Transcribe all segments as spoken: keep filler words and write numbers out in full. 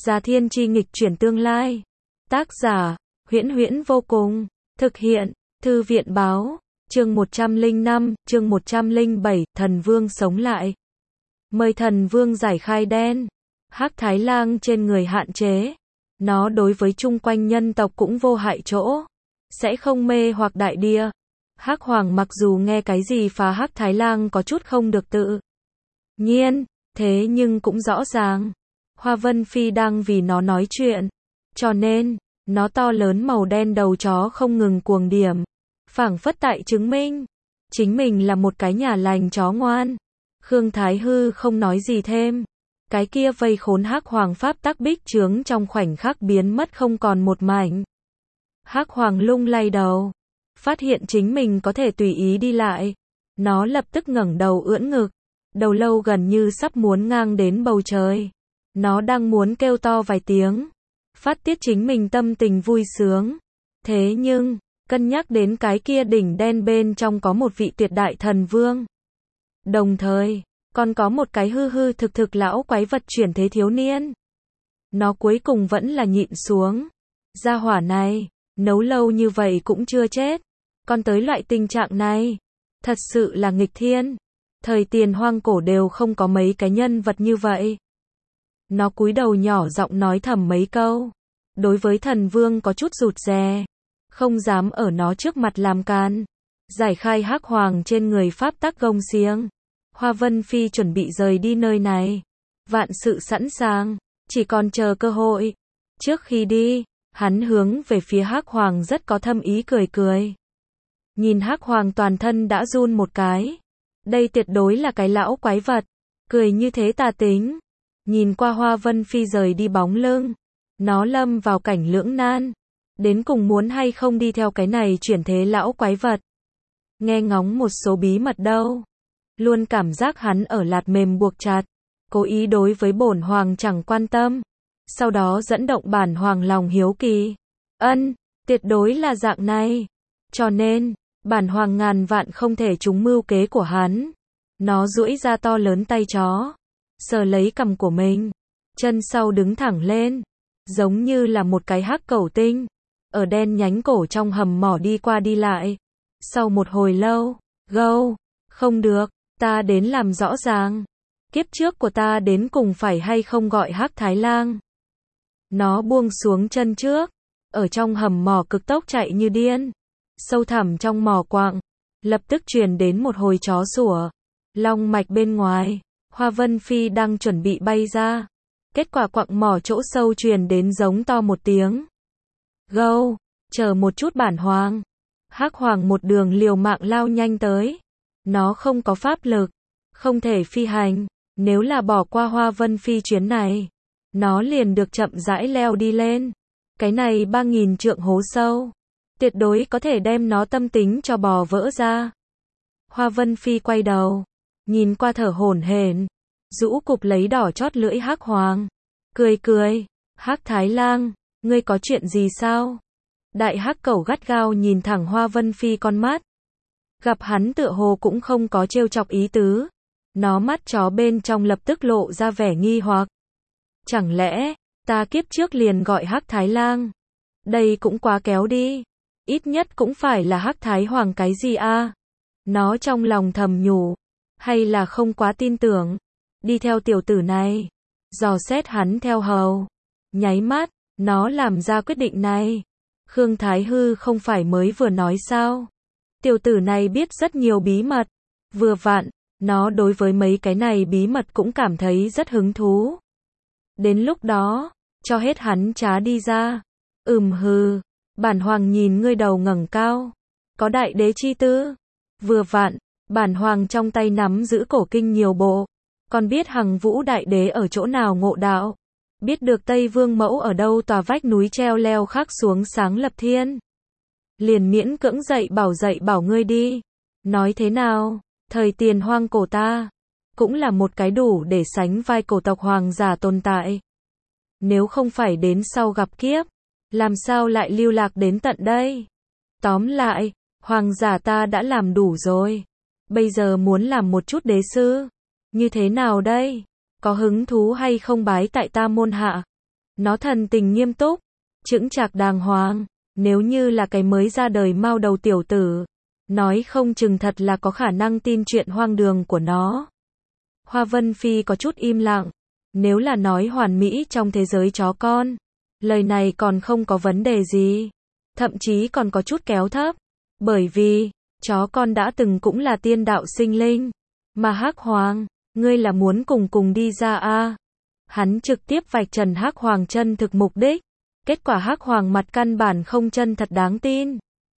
Gia Thiên Chi nghịch chuyển tương lai. Tác giả, Huyễn Huyễn vô cùng. Thực hiện, Thư viện báo. Chương một trăm lẻ năm, chương một trăm lẻ bảy, Thần Vương sống lại. Mời Thần Vương giải khai đen. Hắc Thái Lang trên người hạn chế. Nó đối với chung quanh nhân tộc cũng vô hại chỗ. Sẽ không mê hoặc đại địa. Hắc Hoàng mặc dù nghe cái gì phá Hắc Thái Lang có chút không được tự nhiên, thế nhưng cũng rõ ràng. Hoa Vân Phi đang vì nó nói chuyện. Cho nên, nó to lớn màu đen đầu chó không ngừng cuồng điểm. Phảng phất tại chứng minh, chính mình là một cái nhà lành chó ngoan. Khương Thái Hư không nói gì thêm. Cái kia vây khốn Hắc Hoàng pháp tắc bích chướng trong khoảnh khắc biến mất không còn một mảnh. Hắc Hoàng lung lay đầu, phát hiện chính mình có thể tùy ý đi lại. Nó lập tức ngẩng đầu ưỡn ngực, đầu lâu gần như sắp muốn ngang đến bầu trời. Nó đang muốn kêu to vài tiếng, phát tiết chính mình tâm tình vui sướng. Thế nhưng, cân nhắc đến cái kia đỉnh đen bên trong có một vị tuyệt đại thần vương. Đồng thời, còn có một cái hư hư thực thực lão quái vật chuyển thế thiếu niên. Nó cuối cùng vẫn là nhịn xuống. Gia hỏa này, nấu lâu như vậy cũng chưa chết. Còn tới loại tình trạng này, thật sự là nghịch thiên. Thời tiền hoang cổ đều không có mấy cái nhân vật như vậy. Nó cúi đầu nhỏ giọng nói thầm mấy câu. Đối với thần vương có chút rụt rè, không dám ở nó trước mặt làm can. Giải khai Hắc Hoàng trên người pháp tắc gông xiềng. Hoa Vân Phi chuẩn bị rời đi nơi này. Vạn sự sẵn sàng, chỉ còn chờ cơ hội. Trước khi đi, hắn hướng về phía Hắc Hoàng rất có thâm ý cười cười. Nhìn Hắc Hoàng toàn thân đã run một cái. Đây tuyệt đối là cái lão quái vật. Cười như thế tà tính. Nhìn qua Hoa Vân Phi rời đi bóng lưng. Nó lâm vào cảnh lưỡng nan. Đến cùng muốn hay không đi theo cái này chuyển thế lão quái vật. Nghe ngóng một số bí mật đâu. Luôn cảm giác hắn ở lạt mềm buộc chặt. Cố ý đối với bổn hoàng chẳng quan tâm. Sau đó dẫn động bản hoàng lòng hiếu kỳ. Ân, tuyệt đối là dạng này. Cho nên, bản hoàng ngàn vạn không thể trúng mưu kế của hắn. Nó duỗi ra to lớn tay chó. Sờ lấy cằm của mình. Chân sau đứng thẳng lên. Giống như là một cái hắc cẩu tinh. Ở đen nhánh cổ trong hầm mỏ đi qua đi lại. Sau một hồi lâu, gâu, không được, ta đến làm rõ ràng. Kiếp trước của ta đến cùng phải hay không gọi Hắc Thái Lang. Nó buông xuống chân trước. Ở trong hầm mỏ cực tốc chạy như điên. Sâu thẳm trong mỏ quặng. Lập tức truyền đến một hồi chó sủa. Long mạch bên ngoài. Hoa Vân Phi đang chuẩn bị bay ra. Kết quả quặng mỏ chỗ sâu truyền đến giống to một tiếng. Gâu, chờ một chút bản hoàng. Hắc Hoàng một đường liều mạng lao nhanh tới. Nó không có pháp lực, không thể phi hành. Nếu là bỏ qua Hoa Vân Phi chuyến này, nó liền được chậm rãi leo đi lên. Cái này ba nghìn trượng hố sâu, tuyệt đối có thể đem nó tâm tính cho bò vỡ ra. Hoa Vân Phi quay đầu, nhìn qua thở hổn hển, rũ cục lấy đỏ chót lưỡi Hắc Hoàng, cười cười, Hắc Thái Lang, ngươi có chuyện gì sao? Đại hắc cẩu gắt gao nhìn thẳng Hoa Vân Phi con mắt. Gặp hắn tựa hồ cũng không có trêu chọc ý tứ. Nó mắt chó bên trong lập tức lộ ra vẻ nghi hoặc. Chẳng lẽ, ta kiếp trước liền gọi Hắc Thái Lang? Đây cũng quá kéo đi. Ít nhất cũng phải là Hắc Thái Hoàng cái gì a? Nó trong lòng thầm nhủ. Hay là không quá tin tưởng. Đi theo tiểu tử này. Dò xét hắn theo hầu. Nháy mắt, nó làm ra quyết định này. Khương Thái Hư không phải mới vừa nói sao? Tiểu tử này biết rất nhiều bí mật. Vừa vặn, nó đối với mấy cái này bí mật cũng cảm thấy rất hứng thú. Đến lúc đó, cho hết hắn trá đi ra. Ừm hừ, bản hoàng nhìn ngươi đầu ngẩng cao. Có đại đế chi tư. Vừa vặn, bản hoàng trong tay nắm giữ cổ kinh nhiều bộ. Còn biết Hằng Vũ đại đế ở chỗ nào ngộ đạo. Biết được Tây Vương Mẫu ở đâu tòa vách núi treo leo khắc xuống sáng lập thiên. Liền miễn cưỡng dạy bảo dạy bảo ngươi đi. Nói thế nào, thời tiền hoang cổ ta, cũng là một cái đủ để sánh vai cổ tộc hoàng giả tồn tại. Nếu không phải đến sau gặp kiếp, làm sao lại lưu lạc đến tận đây? Tóm lại, hoàng giả ta đã làm đủ rồi. Bây giờ muốn làm một chút đế sư. Như thế nào đây? Có hứng thú hay không bái tại ta môn hạ? Nó thần tình nghiêm túc, chững chạc đàng hoàng, nếu như là cái mới ra đời mao đầu tiểu tử, nói không chừng thật là có khả năng tin chuyện hoang đường của nó. Hoa Vân Phi có chút im lặng, nếu là nói hoàn mỹ trong thế giới chó con, lời này còn không có vấn đề gì, thậm chí còn có chút kéo thấp, bởi vì, chó con đã từng cũng là tiên đạo sinh linh, mà Hắc Hoàng, ngươi là muốn cùng cùng đi ra a? Hắn trực tiếp vạch trần Hắc Hoàng chân thực mục đích, kết quả Hắc Hoàng mặt căn bản không chân thật đáng tin.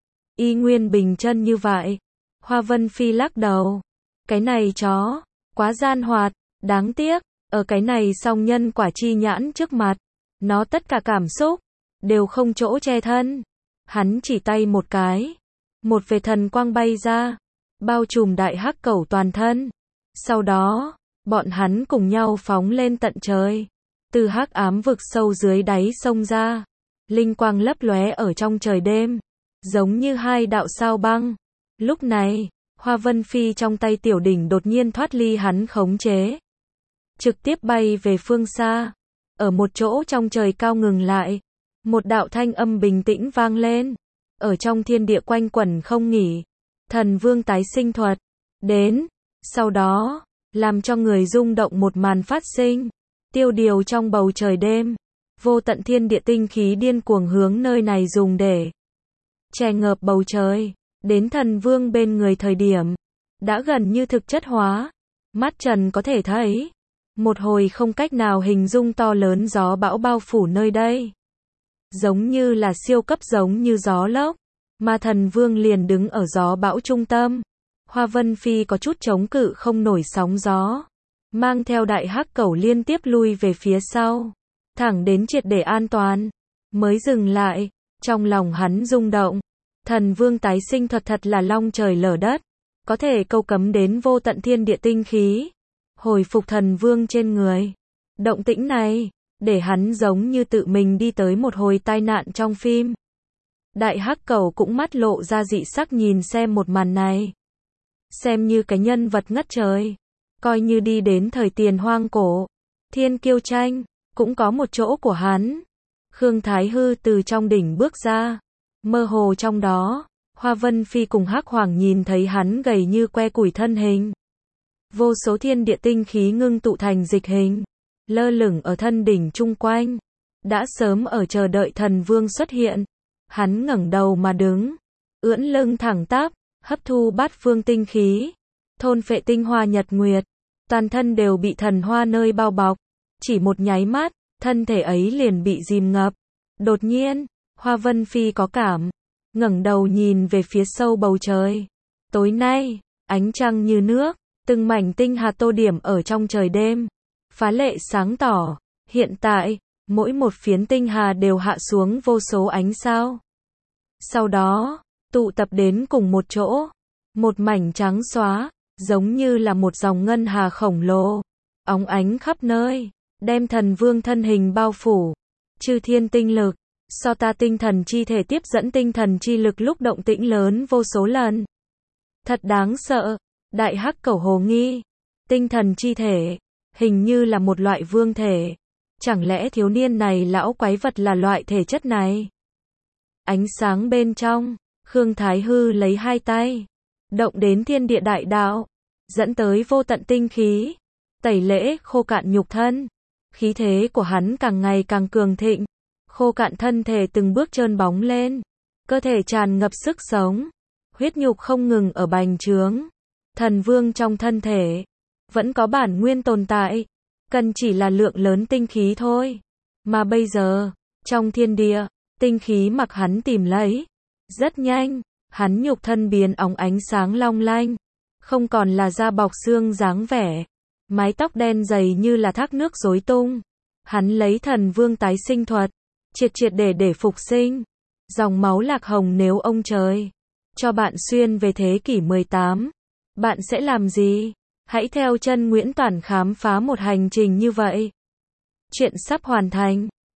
Y nguyên bình chân như vậy. Hoa Vân Phi lắc đầu, cái này chó, quá gian hoạt, đáng tiếc, ở cái này song nhân quả chi nhãn trước mặt, nó tất cả cảm xúc, đều không chỗ che thân. Hắn chỉ tay một cái, một vệt thần quang bay ra, bao trùm đại hắc cẩu toàn thân. Sau đó, bọn hắn cùng nhau phóng lên tận trời, từ hắc ám vực sâu dưới đáy sông ra, linh quang lấp lóe ở trong trời đêm, giống như hai đạo sao băng. Lúc này, Hoa Vân Phi trong tay tiểu đỉnh đột nhiên thoát ly hắn khống chế, trực tiếp bay về phương xa, ở một chỗ trong trời cao ngừng lại. Một đạo thanh âm bình tĩnh vang lên, ở trong thiên địa quanh quẩn không nghỉ. Thần vương tái sinh thuật đến. Sau đó, làm cho người rung động một màn phát sinh, tiêu điều trong bầu trời đêm, vô tận thiên địa tinh khí điên cuồng hướng nơi này dùng để che ngợp bầu trời. Đến thần vương bên người thời điểm, đã gần như thực chất hóa, mắt trần có thể thấy, một hồi không cách nào hình dung to lớn gió bão bao phủ nơi đây, giống như là siêu cấp giống như gió lốc, mà thần vương liền đứng ở gió bão trung tâm. Hoa Vân Phi có chút chống cự không nổi sóng gió, mang theo đại hắc cẩu liên tiếp lui về phía sau, thẳng đến triệt để an toàn, mới dừng lại. Trong lòng hắn rung động, thần vương tái sinh thuật thật là long trời lở đất, có thể câu cấm đến vô tận thiên địa tinh khí, hồi phục thần vương trên người. Động tĩnh này, để hắn giống như tự mình đi tới một hồi tai nạn trong phim. Đại hắc cẩu cũng mắt lộ ra dị sắc nhìn xem một màn này. Xem như cái nhân vật ngất trời, coi như đi đến thời tiền hoang cổ, thiên kiêu tranh, cũng có một chỗ của hắn. Khương Thái Hư từ trong đỉnh bước ra, mơ hồ trong đó, Hoa Vân Phi cùng Hắc Hoàng nhìn thấy hắn gầy như que củi thân hình. Vô số thiên địa tinh khí ngưng tụ thành dịch hình, lơ lửng ở thân đỉnh chung quanh, đã sớm ở chờ đợi thần vương xuất hiện. Hắn ngẩng đầu mà đứng, ưỡn lưng thẳng tắp, hấp thu bát phương tinh khí, thôn phệ tinh hoa nhật nguyệt, toàn thân đều bị thần hoa nơi bao bọc. Chỉ một nháy mắt, thân thể ấy liền bị dìm ngập. Đột nhiên, Hoa Vân Phi có cảm, ngẩng đầu nhìn về phía sâu bầu trời. Tối nay, ánh trăng như nước, từng mảnh tinh hà tô điểm ở trong trời đêm, phá lệ sáng tỏ. Hiện tại, mỗi một phiến tinh hà đều hạ xuống vô số ánh sao. Sau đó, tụ tập đến cùng một chỗ, một mảnh trắng xóa, giống như là một dòng ngân hà khổng lồ, óng ánh khắp nơi, đem thần vương thân hình bao phủ. Chư thiên tinh lực, so ta tinh thần chi thể tiếp dẫn tinh thần chi lực lúc động tĩnh lớn vô số lần. Thật đáng sợ. Đại hắc cẩu hồ nghi, tinh thần chi thể, hình như là một loại vương thể. Chẳng lẽ thiếu niên này lão quái vật là loại thể chất này? Ánh sáng bên trong, Khương Thái Hư lấy hai tay, động đến thiên địa đại đạo, dẫn tới vô tận tinh khí, tẩy lễ khô cạn nhục thân. Khí thế của hắn càng ngày càng cường thịnh, khô cạn thân thể từng bước trơn bóng lên, cơ thể tràn ngập sức sống, huyết nhục không ngừng ở bành trướng. Thần vương trong thân thể, vẫn có bản nguyên tồn tại, cần chỉ là lượng lớn tinh khí thôi. Mà bây giờ, trong thiên địa, tinh khí mặc hắn tìm lấy. Rất nhanh, hắn nhục thân biến óng ánh sáng long lanh, không còn là da bọc xương dáng vẻ, mái tóc đen dày như là thác nước rối tung. Hắn lấy thần vương tái sinh thuật, triệt triệt để để phục sinh. Dòng máu lạc hồng nếu ông trời cho bạn xuyên về thế kỷ mười tám, bạn sẽ làm gì? Hãy theo chân Nguyễn Toản khám phá một hành trình như vậy. Chuyện sắp hoàn thành.